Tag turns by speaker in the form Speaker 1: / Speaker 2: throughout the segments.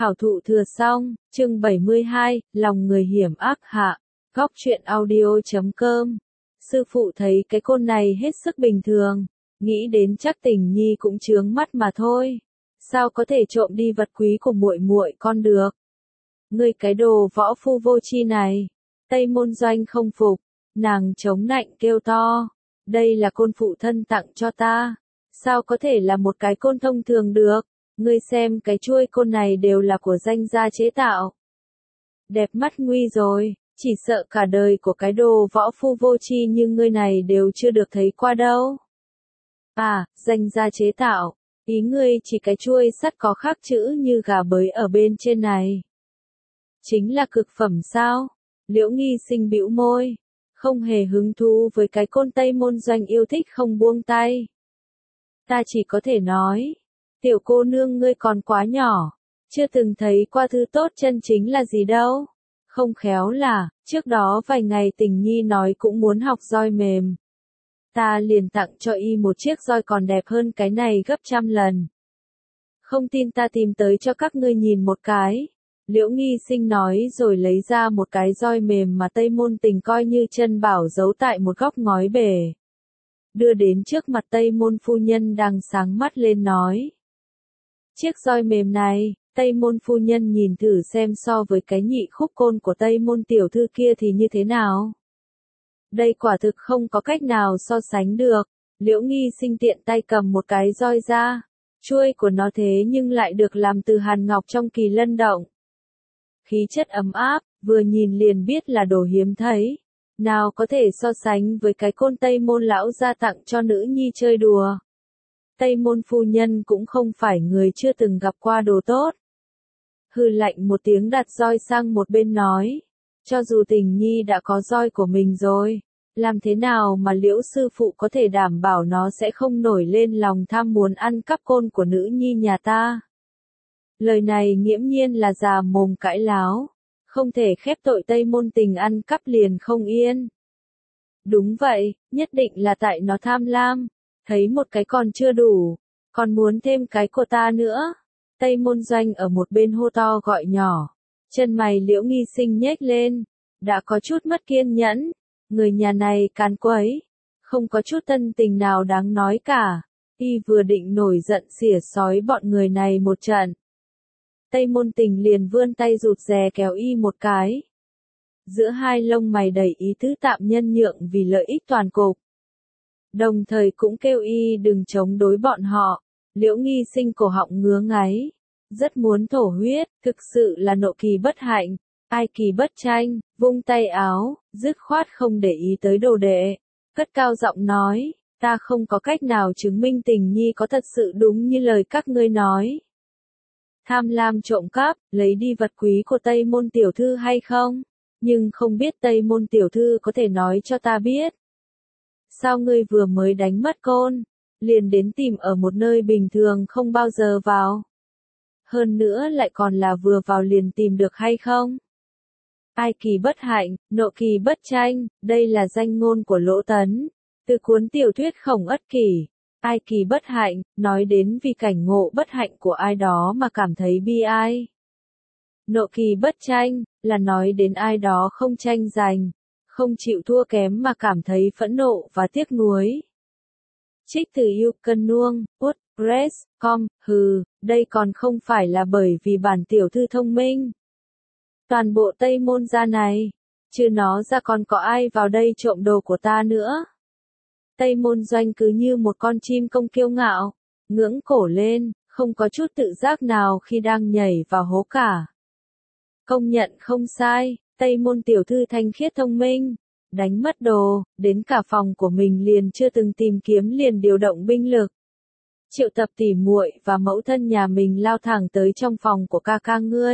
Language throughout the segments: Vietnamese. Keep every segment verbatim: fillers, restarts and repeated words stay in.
Speaker 1: Khảo thụ thừa xong, chương bảy mươi hai, lòng người hiểm ác hạ, góc truyện audio chấm com. Sư phụ thấy cái côn này hết sức bình thường, nghĩ đến chắc Tình Nhi cũng chướng mắt mà thôi. Sao có thể trộm đi vật quý của muội muội con được? Ngươi cái đồ võ phu vô tri này. Tây Môn Doanh không phục, nàng chống nạnh kêu to, đây là côn phụ thân tặng cho ta, sao có thể là một cái côn thông thường được? Ngươi xem cái chuôi côn này đều là của danh gia chế tạo. Đẹp mắt nguy rồi, chỉ sợ cả đời của cái đồ võ phu vô tri như ngươi này đều chưa được thấy qua đâu. À, danh gia chế tạo, ý ngươi chỉ cái chuôi sắt có khắc chữ như gà bới ở bên trên này. Chính là cực phẩm sao? Liễu Nghi Sinh bĩu môi, không hề hứng thú với cái côn Tây Môn Doanh yêu thích không buông tay. Ta chỉ có thể nói, tiểu cô nương ngươi còn quá nhỏ, chưa từng thấy qua thứ tốt chân chính là gì đâu. Không khéo là, trước đó vài ngày Tình Nhi nói cũng muốn học roi mềm. Ta liền tặng cho y một chiếc roi còn đẹp hơn cái này gấp trăm lần. Không tin ta tìm tới cho các ngươi nhìn một cái. Liễu Nghi Sinh nói rồi lấy ra một cái roi mềm mà Tây Môn Tình coi như chân bảo giấu tại một góc ngói bể. Đưa đến trước mặt Tây Môn phu nhân đang sáng mắt lên nói. Chiếc roi mềm này, Tây Môn phu nhân nhìn thử xem so với cái nhị khúc côn của Tây Môn tiểu thư kia thì như thế nào. Đây quả thực không có cách nào so sánh được. Liễu Nghi Sinh tiện tay cầm một cái roi ra. Chuôi của nó thế nhưng lại được làm từ hàn ngọc trong Kỳ Lân Động. Khí chất ấm áp, vừa nhìn liền biết là đồ hiếm thấy. Nào có thể so sánh với cái côn Tây Môn lão gia tặng cho nữ nhi chơi đùa. Tây Môn phu nhân cũng không phải người chưa từng gặp qua đồ tốt. Hừ lạnh một tiếng đặt roi sang một bên nói. Cho dù Tình Nhi đã có roi của mình rồi, làm thế nào mà Liễu sư phụ có thể đảm bảo nó sẽ không nổi lên lòng tham muốn ăn cắp côn của nữ nhi nhà ta. Lời này nghiễm nhiên là già mồm cãi láo, không thể khép tội Tây Môn Tình ăn cắp liền không yên. Đúng vậy, nhất định là tại nó tham lam, thấy một cái còn chưa đủ, còn muốn thêm cái của ta nữa. Tây Môn Doanh ở một bên hô to gọi nhỏ, chân mày Liễu Nghi Sinh nhếch lên, đã có chút mất kiên nhẫn, người nhà này càn quấy, không có chút tân tình nào đáng nói cả, y vừa định nổi giận xỉa xói bọn người này một trận. Tây Môn Tình liền vươn tay rụt rè kéo y một cái. Giữa hai lông mày đầy ý tứ tạm nhân nhượng vì lợi ích toàn cục. Đồng thời cũng kêu y đừng chống đối bọn họ. Liễu Nghi Sinh cổ họng ngứa ngáy, rất muốn thổ huyết, thực sự là nộ kỳ bất hạnh, ai kỳ bất tranh, vung tay áo, dứt khoát không để ý tới đồ đệ, cất cao giọng nói, ta không có cách nào chứng minh Tình Nhi có thật sự đúng như lời các ngươi nói. Tham lam trộm cắp, lấy đi vật quý của Tây Môn tiểu thư hay không? Nhưng không biết Tây Môn tiểu thư có thể nói cho ta biết. Sao ngươi vừa mới đánh mất côn, liền đến tìm ở một nơi bình thường không bao giờ vào? Hơn nữa lại còn là vừa vào liền tìm được hay không? Ai kỳ bất hạnh, nộ kỳ bất tranh, đây là danh ngôn của Lỗ Tấn, từ cuốn tiểu thuyết Khổng Ất Kỷ. Ai kỳ bất hạnh, nói đến vì cảnh ngộ bất hạnh của ai đó mà cảm thấy bi ai. Nộ kỳ bất tranh, là nói đến ai đó không tranh giành, không chịu thua kém mà cảm thấy phẫn nộ và tiếc nuối. Trích từ You Can Nuông, Út, Press, com, hừ, đây còn không phải là bởi vì bản tiểu thư thông minh. Toàn bộ Tây Môn gia này, chứ nó ra còn có ai vào đây trộm đồ của ta nữa. Tây Môn Doanh cứ như một con chim công kiêu ngạo, ngưỡng cổ lên, không có chút tự giác nào khi đang nhảy vào hố cả. Công nhận không sai, Tây Môn tiểu thư thanh khiết thông minh, đánh mất đồ, đến cả phòng của mình liền chưa từng tìm kiếm liền điều động binh lực. Triệu tập tỉ muội và mẫu thân nhà mình lao thẳng tới trong phòng của ca ca ngươi.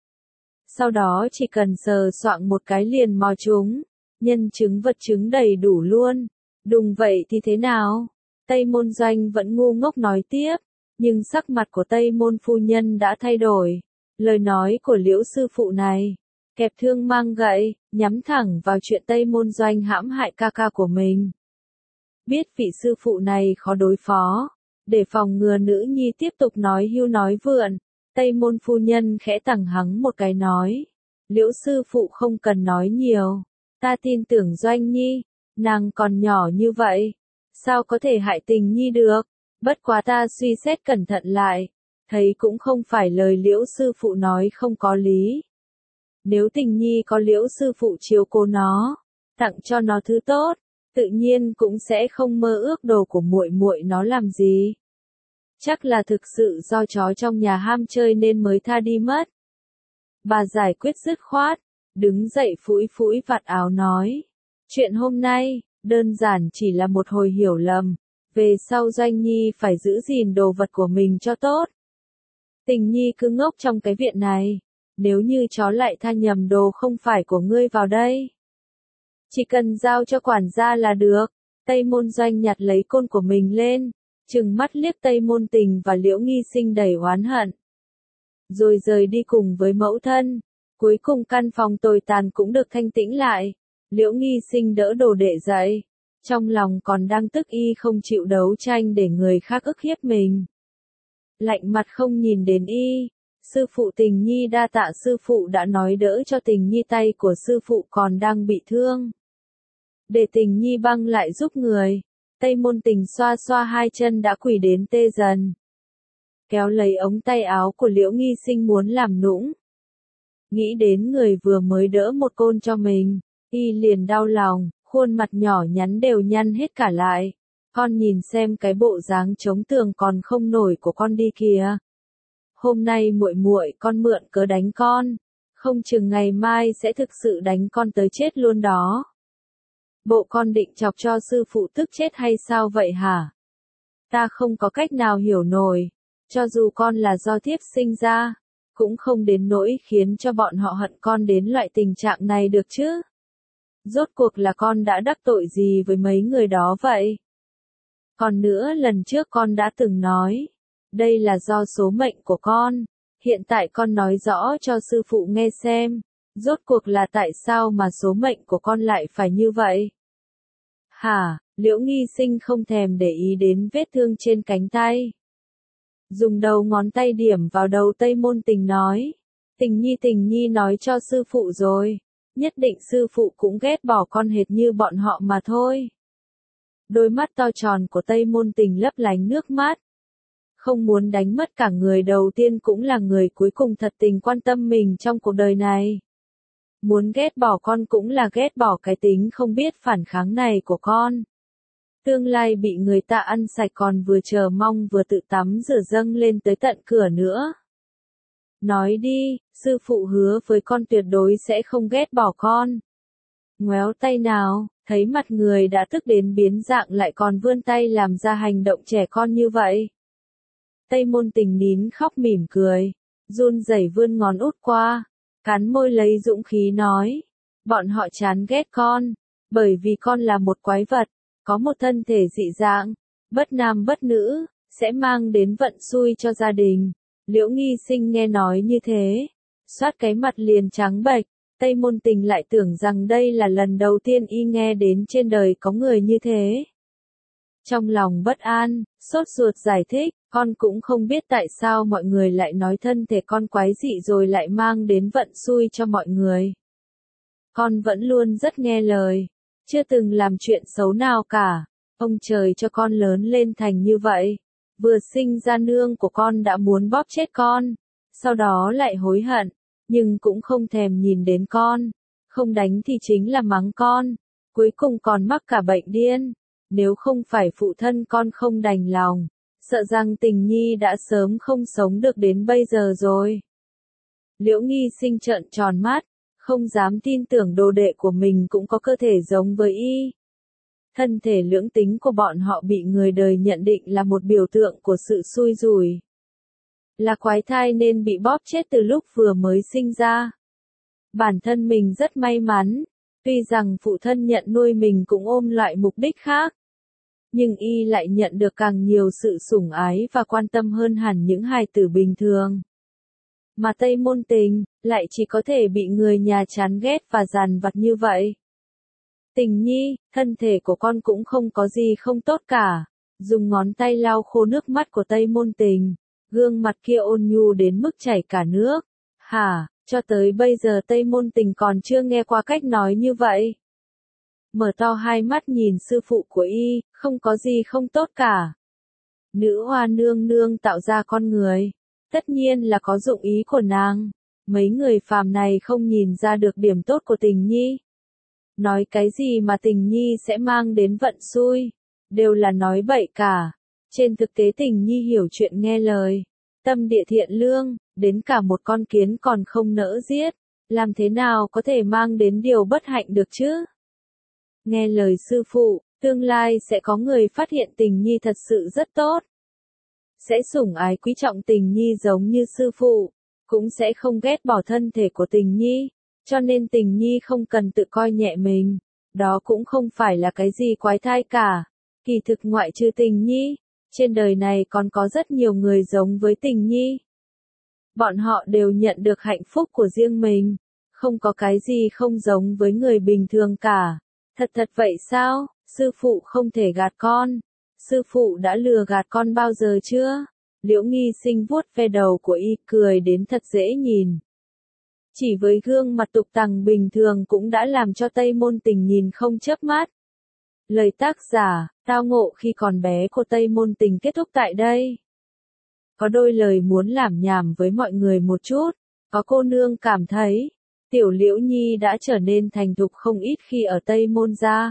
Speaker 1: Sau đó chỉ cần sờ soạng một cái liền mò chúng, nhân chứng vật chứng đầy đủ luôn. Đúng vậy thì thế nào? Tây Môn Doanh vẫn ngu ngốc nói tiếp, nhưng sắc mặt của Tây Môn phu nhân đã thay đổi. Lời nói của Liễu sư phụ này, kẹp thương mang gậy, nhắm thẳng vào chuyện Tây Môn Doanh hãm hại ca ca của mình. Biết vị sư phụ này khó đối phó, để phòng ngừa nữ nhi tiếp tục nói hưu nói vượn, Tây môn phu nhân khẽ tằng hắng một cái nói. Liễu sư phụ không cần nói nhiều. Ta tin tưởng Doanh Nhi. Nàng còn nhỏ như vậy. Sao có thể hại tình Nhi được? Bất quá ta suy xét cẩn thận lại. Thấy cũng không phải lời Liễu sư phụ nói không có lý. Nếu tình Nhi có Liễu sư phụ chiếu cố nó, tặng cho nó thứ tốt, tự nhiên cũng sẽ không mơ ước đồ của muội muội nó làm gì. Chắc là thực sự do chó trong nhà ham chơi nên mới tha đi mất. Bà giải quyết dứt khoát, đứng dậy phủi phủi vạt áo nói. Chuyện hôm nay, đơn giản chỉ là một hồi hiểu lầm. Về sau Doanh Nhi phải giữ gìn đồ vật của mình cho tốt. Tình Nhi cứ ngốc trong cái viện này. Nếu như chó lại tha nhầm đồ không phải của ngươi vào đây. Chỉ cần giao cho quản gia là được. Tây Môn Doanh nhặt lấy côn của mình lên. Trừng mắt liếc Tây Môn Tình và Liễu Nghi Sinh đầy oán hận. Rồi rời đi cùng với mẫu thân. Cuối cùng căn phòng tồi tàn cũng được thanh tĩnh lại. Liễu Nghi Sinh đỡ đồ đệ dậy. Trong lòng còn đang tức y không chịu đấu tranh để người khác ức hiếp mình. Lạnh mặt không nhìn đến y. Sư phụ Tình Nhi đa tạ sư phụ đã nói đỡ cho Tình Nhi, tay của sư phụ còn đang bị thương. Để Tình Nhi băng lại giúp người. Tây Môn Tình xoa xoa hai chân đã quỳ đến tê dần. Kéo lấy ống tay áo của Liễu Nghi Sinh muốn làm nũng. Nghĩ đến người vừa mới đỡ một côn cho mình, y liền đau lòng, khuôn mặt nhỏ nhắn đều nhăn hết cả lại. Con nhìn xem cái bộ dáng chống tường còn không nổi của con đi kìa. Hôm nay muội muội con mượn cớ đánh con, không chừng ngày mai sẽ thực sự đánh con tới chết luôn đó. Bộ con định chọc cho sư phụ tức chết hay sao vậy hả? Ta không có cách nào hiểu nổi, cho dù con là do thiếp sinh ra, cũng không đến nỗi khiến cho bọn họ hận con đến loại tình trạng này được chứ. Rốt cuộc là con đã đắc tội gì với mấy người đó vậy? Còn nữa, lần trước con đã từng nói, đây là do số mệnh của con, hiện tại con nói rõ cho sư phụ nghe xem, rốt cuộc là tại sao mà số mệnh của con lại phải như vậy? Hả? Liễu Nghi Sinh không thèm để ý đến vết thương trên cánh tay. Dùng đầu ngón tay điểm vào đầu Tây Môn Tình nói. Tình Nhi Tình Nhi nói cho sư phụ rồi. Nhất định sư phụ cũng ghét bỏ con hệt như bọn họ mà thôi. Đôi mắt to tròn của Tây Môn Tình lấp lánh nước mắt. Không muốn đánh mất cả người đầu tiên cũng là người cuối cùng thật tình quan tâm mình trong cuộc đời này. Muốn ghét bỏ con cũng là ghét bỏ cái tính không biết phản kháng này của con. Tương lai bị người ta ăn sạch còn vừa chờ mong vừa tự tắm rửa dâng lên tới tận cửa nữa. Nói đi, sư phụ hứa với con tuyệt đối sẽ không ghét bỏ con. Ngoéo tay nào, thấy mặt người đã tức đến biến dạng lại còn vươn tay làm ra hành động trẻ con như vậy. Tây Môn Tình nín khóc mỉm cười, run rẩy vươn ngón út qua, cắn môi lấy dũng khí nói. Bọn họ chán ghét con, bởi vì con là một quái vật, có một thân thể dị dạng, bất nam bất nữ, sẽ mang đến vận xui cho gia đình. Liễu Nghi Sinh nghe nói như thế, xoát cái mặt liền trắng bệch. Tây Môn Tình lại tưởng rằng đây là lần đầu tiên y nghe đến trên đời có người như thế. Trong lòng bất an, sốt ruột giải thích, con cũng không biết tại sao mọi người lại nói thân thể con quái dị rồi lại mang đến vận xui cho mọi người. Con vẫn luôn rất nghe lời, chưa từng làm chuyện xấu nào cả. Ông trời cho con lớn lên thành như vậy. Vừa sinh ra nương của con đã muốn bóp chết con, sau đó lại hối hận, nhưng cũng không thèm nhìn đến con, không đánh thì chính là mắng con, cuối cùng còn mắc cả bệnh điên. Nếu không phải phụ thân con không đành lòng, sợ rằng Tình Nhi đã sớm không sống được đến bây giờ rồi. Liễu Nghi Sinh trợn tròn mắt, không dám tin tưởng đồ đệ của mình cũng có cơ thể giống với y. Thân thể lưỡng tính của bọn họ bị người đời nhận định là một biểu tượng của sự xui rủi. Là quái thai nên bị bóp chết từ lúc vừa mới sinh ra. Bản thân mình rất may mắn, tuy rằng phụ thân nhận nuôi mình cũng ôm loại mục đích khác. Nhưng y lại nhận được càng nhiều sự sủng ái và quan tâm hơn hẳn những hài tử bình thường. Mà Tây Môn Tình, lại chỉ có thể bị người nhà chán ghét và dằn vặt như vậy. Tình Nhi, thân thể của con cũng không có gì không tốt cả. Dùng ngón tay lau khô nước mắt của Tây Môn Tình. gương mặt kia ôn nhu đến mức chảy cả nước. Hả, cho tới bây giờ Tây Môn Tình còn chưa nghe qua cách nói như vậy. Mở to hai mắt nhìn sư phụ của y, không có gì không tốt cả. Nữ hoa nương nương tạo ra con người, tất nhiên là có dụng ý của nàng. Mấy người phàm này không nhìn ra được điểm tốt của Tình Nhi. Nói cái gì mà Tình Nhi sẽ mang đến vận xui, đều là nói bậy cả. Trên thực tế Tình Nhi hiểu chuyện nghe lời, tâm địa thiện lương, đến cả một con kiến còn không nỡ giết, làm thế nào có thể mang đến điều bất hạnh được chứ? Nghe lời sư phụ, tương lai sẽ có người phát hiện Tình Nhi thật sự rất tốt. Sẽ sủng ái quý trọng Tình Nhi giống như sư phụ, cũng sẽ không ghét bỏ thân thể của Tình Nhi, cho nên Tình Nhi không cần tự coi nhẹ mình, đó cũng không phải là cái gì quái thai cả. Kỳ thực ngoại trừ Tình Nhi, trên đời này còn có rất nhiều người giống với Tình Nhi. Bọn họ đều nhận được hạnh phúc của riêng mình, không có cái gì không giống với người bình thường cả. Thật thật vậy sao, sư phụ không thể gạt con. Sư phụ đã lừa gạt con bao giờ chưa? Liễu Nghi Sinh vuốt ve đầu của y, cười đến thật dễ nhìn. Chỉ với gương mặt tục tằng bình thường cũng đã làm cho Tây Môn Tình nhìn không chớp mắt. Lời tác giả, tao ngộ khi còn bé của Tây Môn Tình kết thúc tại đây. Có đôi lời muốn làm nhảm với mọi người một chút. Có cô nương cảm thấy, Tiểu Liễu Nhi đã trở nên thành thục không ít khi ở Tây Môn gia.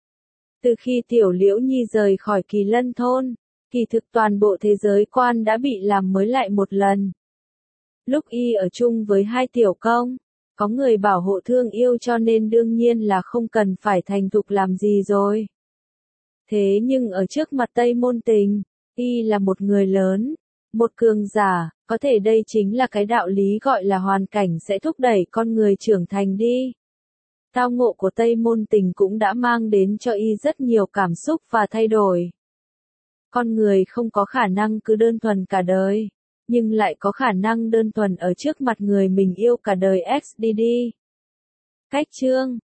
Speaker 1: Từ khi Tiểu Liễu Nhi rời khỏi Kỳ Lân thôn, kỳ thực toàn bộ thế giới quan đã bị làm mới lại một lần. Lúc y ở chung với hai tiểu công, có người bảo hộ thương yêu cho nên đương nhiên là không cần phải thành thục làm gì rồi. Thế nhưng ở trước mặt Tây Môn Tình, y là một người lớn, một cường giả, có thể đây chính là cái đạo lý gọi là hoàn cảnh sẽ thúc đẩy con người trưởng thành đi. Tao ngộ của Tây Môn Tình cũng đã mang đến cho y rất nhiều cảm xúc và thay đổi. Con người không có khả năng cứ đơn thuần cả đời, nhưng lại có khả năng đơn thuần ở trước mặt người mình yêu cả đời. ích đê đê. Cách chương